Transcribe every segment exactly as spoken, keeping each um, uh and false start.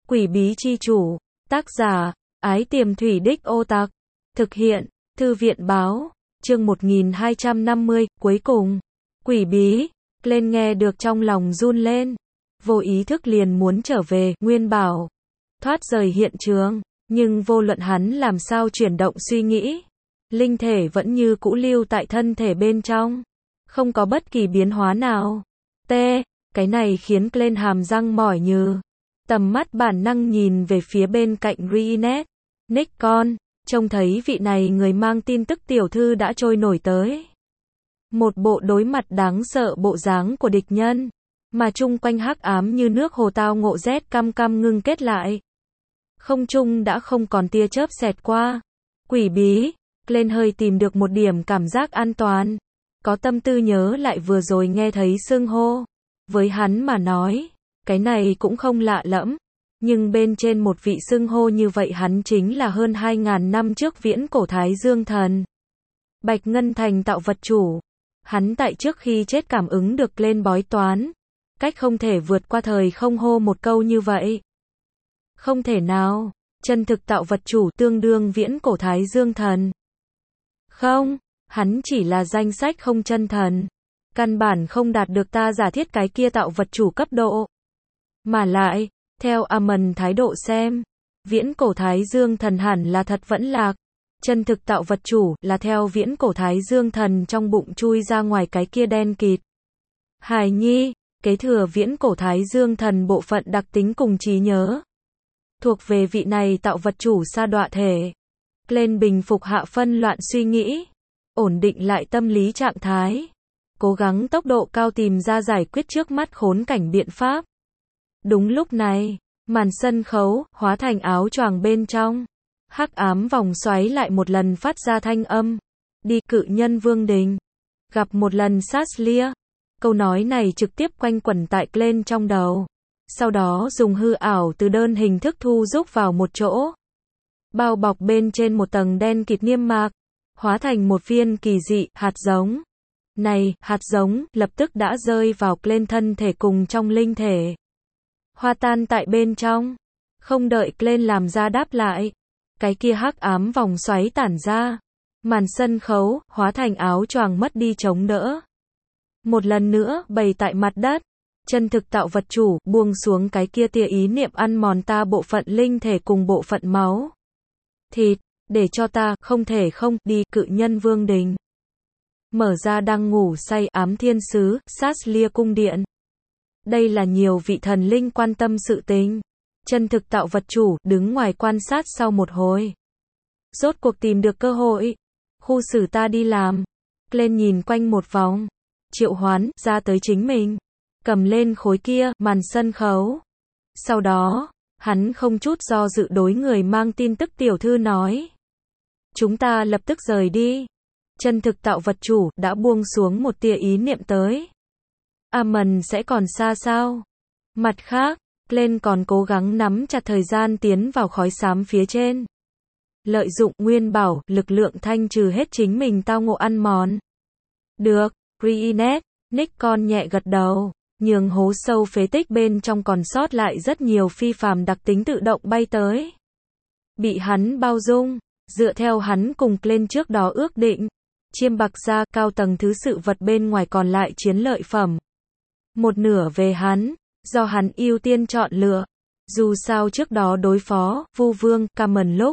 Quỷ bí chi chủ, tác giả, Ái Tiềm Thủy Đích Ô Tặc, thực hiện, Thư viện báo, chương một nghìn hai trăm năm mươi, cuối cùng, quỷ bí, lên nghe được trong lòng run lên, vô ý thức liền muốn trở về, Nguyên bảo, thoát rời hiện trường, nhưng vô luận hắn làm sao chuyển động suy nghĩ, linh thể vẫn như cũ lưu tại thân thể bên trong, không có bất kỳ biến hóa nào. T, cái này khiến lên hàm răng mỏi nhừ. Tầm mắt bản năng nhìn về phía bên cạnh Reenet, Nikon, trông thấy vị này người mang tin tức tiểu thư đã trôi nổi tới. Một bộ đối mặt đáng sợ bộ dáng của địch nhân, mà chung quanh hắc ám như nước hồ tao ngộ rét căm căm ngưng kết lại. Không trung đã không còn tia chớp xẹt qua. Quỷ bí, lên hơi tìm được một điểm cảm giác an toàn. Có tâm tư nhớ lại vừa rồi nghe thấy xưng hô. Với hắn mà nói, cái này cũng không lạ lẫm, nhưng bên trên một vị xưng hô như vậy hắn chính là hơn hai ngàn năm trước viễn cổ Thái Dương Thần. Bạch Ngân Thành tạo vật chủ. Hắn tại trước khi chết cảm ứng được lên bói toán. Cách không thể vượt qua thời không hô một câu như vậy. Không thể nào, chân thực tạo vật chủ tương đương viễn cổ Thái Dương Thần. Không, hắn chỉ là danh sách không chân thần. Căn bản không đạt được ta giả thiết cái kia tạo vật chủ cấp độ. Mà lại, theo Amon thái độ xem, viễn cổ Thái Dương Thần hẳn là thật vẫn lạc. Chân thực tạo vật chủ là theo viễn cổ Thái Dương Thần trong bụng chui ra ngoài cái kia đen kịt. Hài nhi, kế thừa viễn cổ Thái Dương Thần bộ phận đặc tính cùng trí nhớ. Thuộc về vị này tạo vật chủ sa đọa thể. Lên bình phục hạ phân loạn suy nghĩ. Ổn định lại tâm lý trạng thái. Cố gắng tốc độ cao tìm ra giải quyết trước mắt khốn cảnh biện pháp. Đúng lúc này, màn sân khấu hóa thành áo choàng bên trong. Hắc ám vòng xoáy lại một lần phát ra thanh âm. Đi cự nhân vương đình. Gặp một lần Saslia. Câu nói này trực tiếp quanh quẩn tại lên trong đầu. Sau đó dùng hư ảo từ đơn hình thức thu rúc vào một chỗ. Bao bọc bên trên một tầng đen kịt niêm mạc. Hóa thành một viên kỳ dị hạt giống. Này, hạt giống, lập tức đã rơi vào lên thân thể cùng trong linh thể. Hoa tan tại bên trong. Không đợi lên làm ra đáp lại. Cái kia hắc ám vòng xoáy tản ra. Màn sân khấu, hóa thành áo choàng mất đi chống đỡ. Một lần nữa, bày tại mặt đất. Chân thực tạo vật chủ, buông xuống cái kia tia ý niệm ăn mòn ta bộ phận linh thể cùng bộ phận máu. Thịt, để cho ta, không thể không, đi, cự nhân vương đình. Mở ra đang ngủ say ám thiên sứ, Saslia cung điện. Đây là nhiều vị thần linh quan tâm sự tình. Chân thực tạo vật chủ, đứng ngoài quan sát sau một hồi. Rốt cuộc tìm được cơ hội. Khu xử ta đi làm. Lên nhìn quanh một vòng. Triệu hoán, ra tới chính mình. Cầm lên khối kia, màn sân khấu. Sau đó, hắn không chút do dự đối người mang tin tức tiểu thư nói. Chúng ta lập tức rời đi. Chân thực tạo vật chủ, đã buông xuống một tia ý niệm tới. Amon sẽ còn xa sao? Mặt khác, lên còn cố gắng nắm chặt thời gian tiến vào khói xám phía trên. Lợi dụng Nguyên bảo, lực lượng thanh trừ hết chính mình tao ngộ ăn mòn. Được, Reenet, Nikon nhẹ gật đầu, nhường hố sâu phế tích bên trong còn sót lại rất nhiều phi phàm đặc tính tự động bay tới. Bị hắn bao dung, dựa theo hắn cùng lên trước đó ước định. Chiêm bạc ra cao tầng thứ sự vật bên ngoài còn lại chiến lợi phẩm. Một nửa về hắn, do hắn ưu tiên chọn lựa. Dù sao trước đó đối phó, Vu Vương, Camon lúc.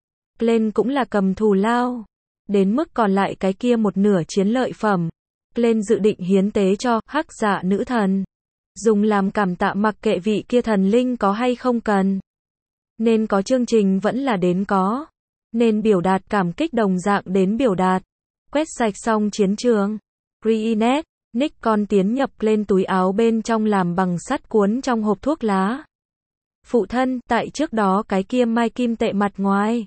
Lên cũng là cầm thù lao. Đến mức còn lại cái kia một nửa chiến lợi phẩm. Lên dự định hiến tế cho hắc dạ nữ thần. Dùng làm cảm tạ mặc kệ vị kia thần linh có hay không cần. Nên có chương trình vẫn là đến có. Nên biểu đạt cảm kích đồng dạng đến biểu đạt. Quét sạch xong chiến trường. Reenet, Nikon tiến nhập lên túi áo bên trong làm bằng sắt cuốn trong hộp thuốc lá. Phụ thân, tại trước đó cái kia mai kim tệ mặt ngoài.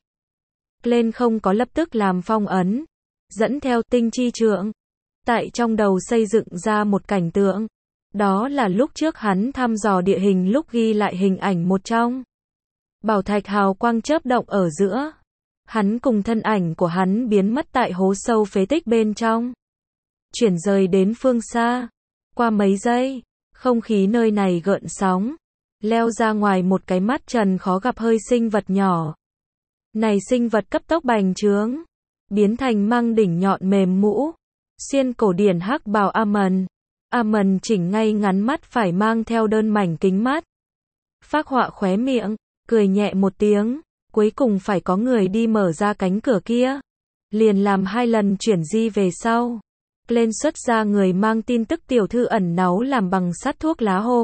Lên không có lập tức làm phong ấn. Dẫn theo tinh chi trượng. Tại trong đầu xây dựng ra một cảnh tượng. Đó là lúc trước hắn thăm dò địa hình lúc ghi lại hình ảnh một trong. Bảo thạch hào quang chớp động ở giữa. Hắn cùng thân ảnh của hắn biến mất tại hố sâu phế tích bên trong. Chuyển rời đến phương xa. Qua mấy giây, không khí nơi này gợn sóng. leo ra ngoài một cái mắt trần khó gặp hơi sinh vật nhỏ. Này sinh vật cấp tốc bành trướng, biến thành mang đỉnh nhọn mềm mũ, xuyên cổ điển hắc bào Amon. Amon chỉnh ngay ngắn mắt phải mang theo đơn mảnh kính mắt. Phác họa khóe miệng, cười nhẹ một tiếng, cuối cùng phải có người đi mở ra cánh cửa kia. Liền làm hai lần chuyển di về sau. Lên xuất ra người mang tin tức tiểu thư ẩn náu làm bằng sắt thuốc lá hộp.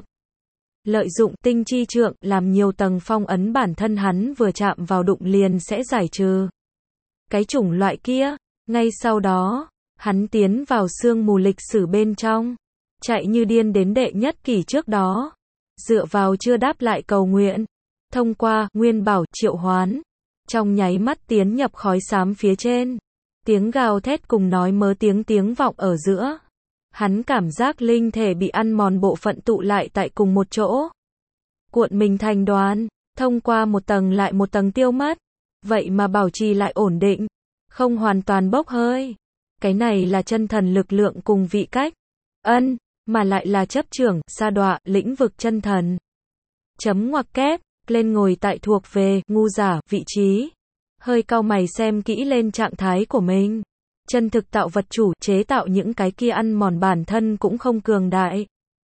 Lợi dụng tinh chi trượng, làm nhiều tầng phong ấn bản thân hắn vừa chạm vào đụng liền sẽ giải trừ. Cái chủng loại kia, ngay sau đó, hắn tiến vào sương mù lịch sử bên trong. Chạy như điên đến đệ nhất kỳ trước đó. Dựa vào chưa đáp lại cầu nguyện. Thông qua, nguyên bảo, triệu hoán. Trong nháy mắt tiến nhập khói xám phía trên. Tiếng gào thét cùng nói mớ tiếng tiếng vọng ở giữa. Hắn cảm giác linh thể bị ăn mòn bộ phận tụ lại tại cùng một chỗ. Cuộn mình thành đoàn, thông qua một tầng lại một tầng tiêu mất. Vậy mà bảo trì lại ổn định. Không hoàn toàn bốc hơi. Cái này là chân thần lực lượng cùng vị cách. Ân, mà lại là chấp trưởng, sa đọa, lĩnh vực chân thần. Chấm ngoặc kép, lên ngồi tại thuộc về, ngu giả, vị trí. Hơi cau mày xem kỹ lên trạng thái của mình. Chân thực tạo vật chủ, chế tạo những cái kia ăn mòn bản thân cũng không cường đại.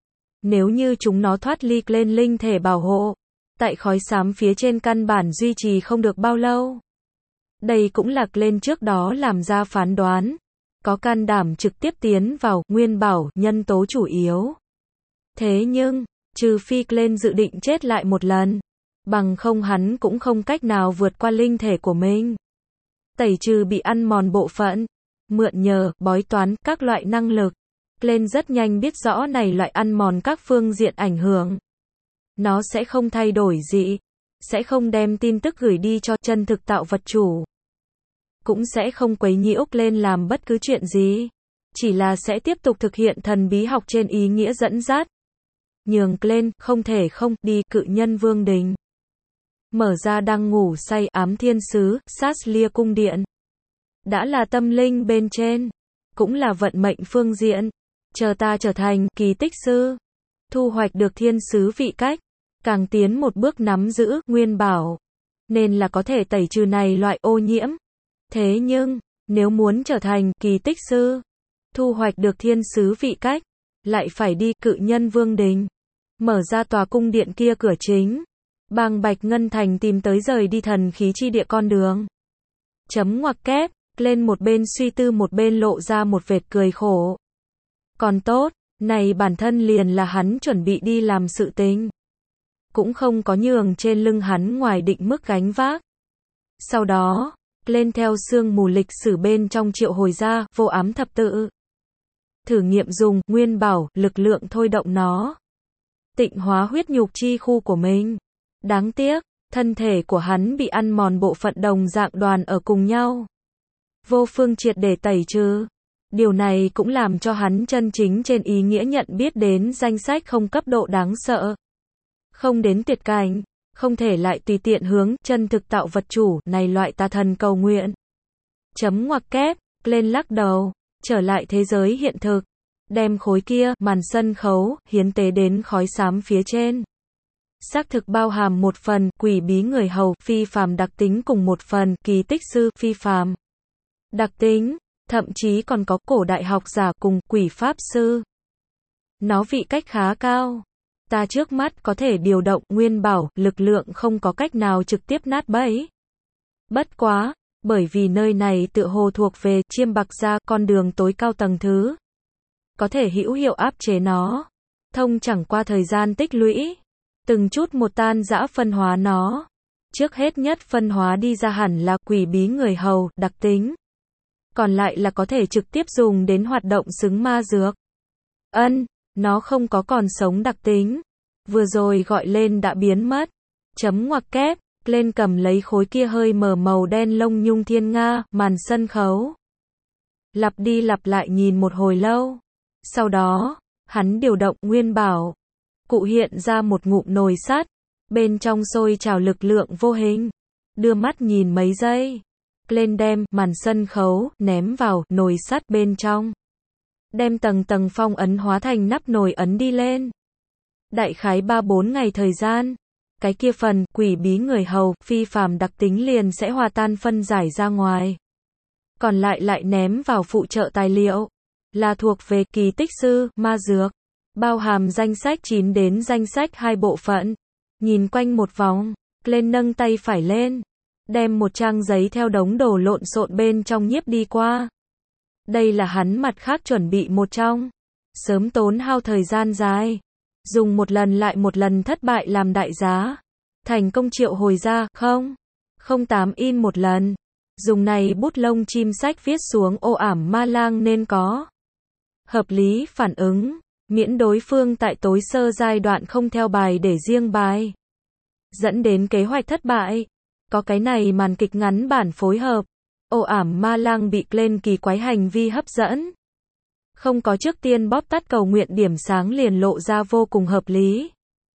Nếu như chúng nó thoát ly lên linh thể bảo hộ, tại khói xám phía trên căn bản duy trì không được bao lâu. Đây cũng là lên trước đó làm ra phán đoán. Có can đảm trực tiếp tiến vào, nguyên bảo, nhân tố chủ yếu. Thế nhưng, trừ phi lên dự định chết lại một lần. Bằng không hắn cũng không cách nào vượt qua linh thể của mình. Tẩy trừ bị ăn mòn bộ phận. Mượn nhờ, bói toán, các loại năng lực. Lên rất nhanh biết rõ này loại ăn mòn các phương diện ảnh hưởng. Nó sẽ không thay đổi gì. Sẽ không đem tin tức gửi đi cho chân thực tạo vật chủ. Cũng sẽ không quấy nhiễu lên làm bất cứ chuyện gì. Chỉ là sẽ tiếp tục thực hiện thần bí học trên ý nghĩa dẫn dắt. Nhường lên, không thể không, đi, cự nhân vương đình. Mở ra đang ngủ say ám thiên sứ, sát lia cung điện. Đã là tâm linh bên trên. Cũng là vận mệnh phương diện. Chờ ta trở thành kỳ tích sư. Thu hoạch được thiên sứ vị cách. Càng tiến một bước nắm giữ, nguyên bảo. Nên là có thể tẩy trừ này loại ô nhiễm. Thế nhưng, nếu muốn trở thành kỳ tích sư, thu hoạch được thiên sứ vị cách, lại phải đi cự nhân vương đình. Mở ra tòa cung điện kia cửa chính. Bang Bạch Ngân Thành tìm tới rời đi thần khí chi địa con đường. Chấm ngoặc kép, lên một bên suy tư một bên lộ ra một vệt cười khổ. Còn tốt, này bản thân liền là hắn chuẩn bị đi làm sự tình. Cũng không có nhường trên lưng hắn ngoài định mức gánh vác. Sau đó, lên theo sương mù lịch sử bên trong triệu hồi ra, vô ám thập tự. Thử nghiệm dùng, nguyên bảo, lực lượng thôi động nó. Tịnh hóa huyết nhục chi khu của mình. Đáng tiếc, thân thể của hắn bị ăn mòn bộ phận đồng dạng đoàn ở cùng nhau. Vô phương triệt để tẩy trừ. Điều này cũng làm cho hắn chân chính trên ý nghĩa nhận biết đến danh sách không cấp độ đáng sợ. Không đến tuyệt cảnh. Không thể lại tùy tiện hướng chân thực tạo vật chủ này loại tà thần cầu nguyện. Chấm ngoặc kép, lên lắc đầu, trở lại thế giới hiện thực. Đem khối kia, màn sân khấu, hiến tế đến khói xám phía trên. Xác thực bao hàm một phần, quỷ bí người hầu, phi phàm đặc tính cùng một phần, kỳ tích sư, phi phàm đặc tính, thậm chí còn có cổ đại học giả cùng, quỷ pháp sư. Nó vị cách khá cao. Ta trước mắt có thể điều động nguyên bảo, lực lượng không có cách nào trực tiếp nát bẫy. Bất quá, bởi vì nơi này tựa hồ thuộc về chiêm bạc gia, con đường tối cao tầng thứ. Có thể hữu hiệu áp chế nó. Thông chẳng qua thời gian tích lũy. Từng chút một tan rã phân hóa nó. Trước hết nhất phân hóa đi ra hẳn là quỷ bí người hầu, đặc tính. Còn lại là có thể trực tiếp dùng đến hoạt động xứng ma dược. Ân. Nó không có còn sống đặc tính. Vừa rồi gọi lên đã biến mất. Chấm ngoặc kép, lên cầm lấy khối kia hơi mờ màu đen lông nhung thiên nga, màn sân khấu. Lặp đi lặp lại nhìn một hồi lâu. Sau đó, hắn điều động nguyên bảo. Cụ hiện ra một ngụm nồi sắt. Bên trong sôi trào lực lượng vô hình. Đưa mắt nhìn mấy giây. Lên đem, màn sân khấu, ném vào, nồi sắt bên trong. Đem tầng tầng phong ấn hóa thành nắp nồi ấn đi lên. đại khái ba bốn ngày thời gian. Cái kia phần, quỷ bí người hầu, phi phàm đặc tính liền sẽ hòa tan phân giải ra ngoài. Còn lại lại ném vào phụ trợ tài liệu. Là thuộc về kỳ tích sư, ma dược. Bao hàm danh sách chín đến danh sách hai bộ phận. Nhìn quanh một vòng, lên nâng tay phải lên. Đem một trang giấy theo đống đồ lộn xộn bên trong nhiếp đi qua. Đây là hắn mặt khác chuẩn bị một trong. Sớm tốn hao thời gian dài. Dùng một lần lại một lần thất bại làm đại giá. Thành công triệu hồi ra, không. Không tám in một lần. Dùng này bút lông chim sách viết xuống ô ảm ma lang nên có. Hợp lý phản ứng. Miễn đối phương tại tối sơ giai đoạn không theo bài để riêng bài. Dẫn đến kế hoạch thất bại. Có cái này màn kịch ngắn bản phối hợp. Ô ảm ma lang bị lên kỳ quái hành vi hấp dẫn. Không có trước tiên bóp tắt cầu nguyện điểm sáng liền lộ ra vô cùng hợp lý.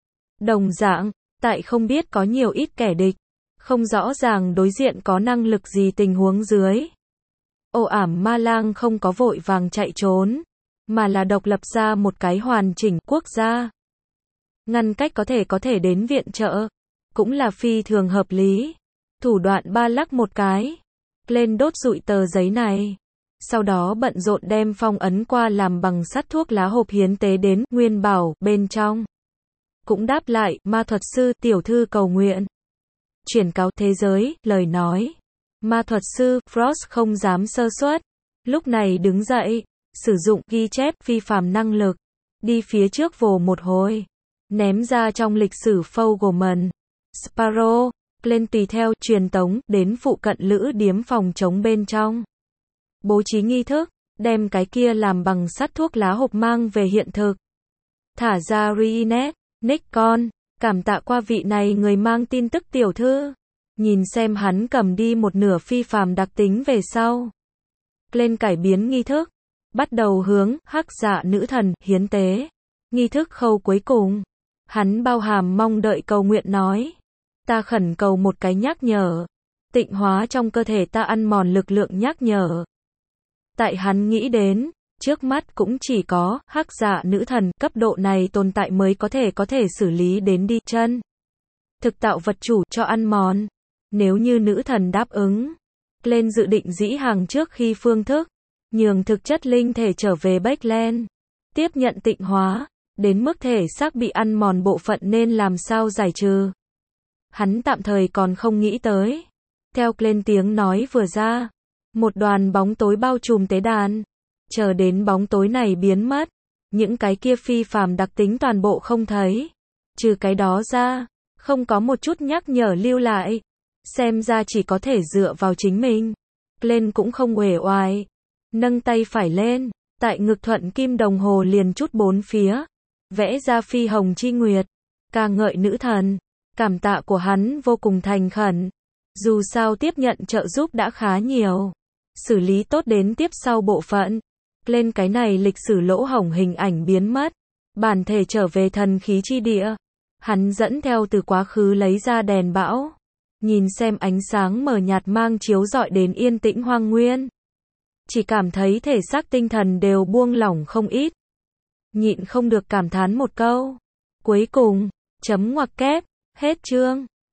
Đồng dạng, tại không biết có nhiều ít kẻ địch. Không rõ ràng đối diện có năng lực gì tình huống dưới. Ô ảm ma lang không có vội vàng chạy trốn. Mà là độc lập ra một cái hoàn chỉnh quốc gia. Ngăn cách có thể có thể đến viện trợ. Cũng là phi thường hợp lý. Thủ đoạn ba lắc một cái. Lên đốt rụi tờ giấy này. Sau đó bận rộn đem phong ấn qua làm bằng sắt thuốc lá hộp hiến tế đến Nguyên Bảo bên trong. Cũng đáp lại, ma thuật sư tiểu thư cầu nguyện. Chuyển cáo thế giới, lời nói. Ma thuật sư Frost không dám sơ suất. Lúc này đứng dậy. Sử dụng ghi chép phi phàm năng lực. Đi phía trước vồ một hồi. Ném ra trong lịch sử Fogelman. Sparrow. Lên tùy theo truyền tống đến phụ cận lữ điếm phòng chống bên trong. Bố trí nghi thức. Đem cái kia làm bằng sắt thuốc lá hộp mang về hiện thực. Thả ra Reenet. Nick con. Cảm tạ qua vị này người mang tin tức tiểu thư. Nhìn xem hắn cầm đi một nửa phi phàm đặc tính về sau. Lên cải biến nghi thức. Bắt đầu hướng hắc dạ nữ thần hiến tế. Nghi thức khâu cuối cùng. Hắn bao hàm mong đợi cầu nguyện nói. Ta khẩn cầu một cái nhắc nhở. Tịnh hóa trong cơ thể ta ăn mòn lực lượng nhắc nhở. Tại hắn nghĩ đến, trước mắt cũng chỉ có hắc dạ nữ thần cấp độ này tồn tại mới có thể có thể xử lý đến đi chân. Thực tạo vật chủ cho ăn mòn. Nếu như nữ thần đáp ứng. Lên dự định dĩ hàng trước khi phương thức. Nhường thực chất linh thể trở về Backland. Tiếp nhận tịnh hóa. Đến mức thể xác bị ăn mòn bộ phận nên làm sao giải trừ. Hắn tạm thời còn không nghĩ tới. Theo lên tiếng nói vừa ra. Một đoàn bóng tối bao trùm tế đàn. Chờ đến bóng tối này biến mất. Những cái kia phi phàm đặc tính toàn bộ không thấy. Trừ cái đó ra. Không có một chút nhắc nhở lưu lại. Xem ra chỉ có thể dựa vào chính mình. Lên cũng không uể oải. Nâng tay phải lên. Tại ngực thuận kim đồng hồ liền chút bốn phía. Vẽ ra phi hồng chi nguyệt. Ca ngợi nữ thần. Cảm tạ của hắn vô cùng thành khẩn. Dù sao tiếp nhận trợ giúp đã khá nhiều. Xử lý tốt đến tiếp sau bộ phận. Lên cái này lịch sử lỗ hổng hình ảnh biến mất. Bản thể trở về thần khí chi địa. Hắn dẫn theo từ quá khứ lấy ra đèn bão. Nhìn xem ánh sáng mờ nhạt mang chiếu rọi đến yên tĩnh hoang nguyên. Chỉ cảm thấy thể xác tinh thần đều buông lỏng không ít. Nhịn không được cảm thán một câu. Cuối cùng, chấm ngoặc kép, hết chương.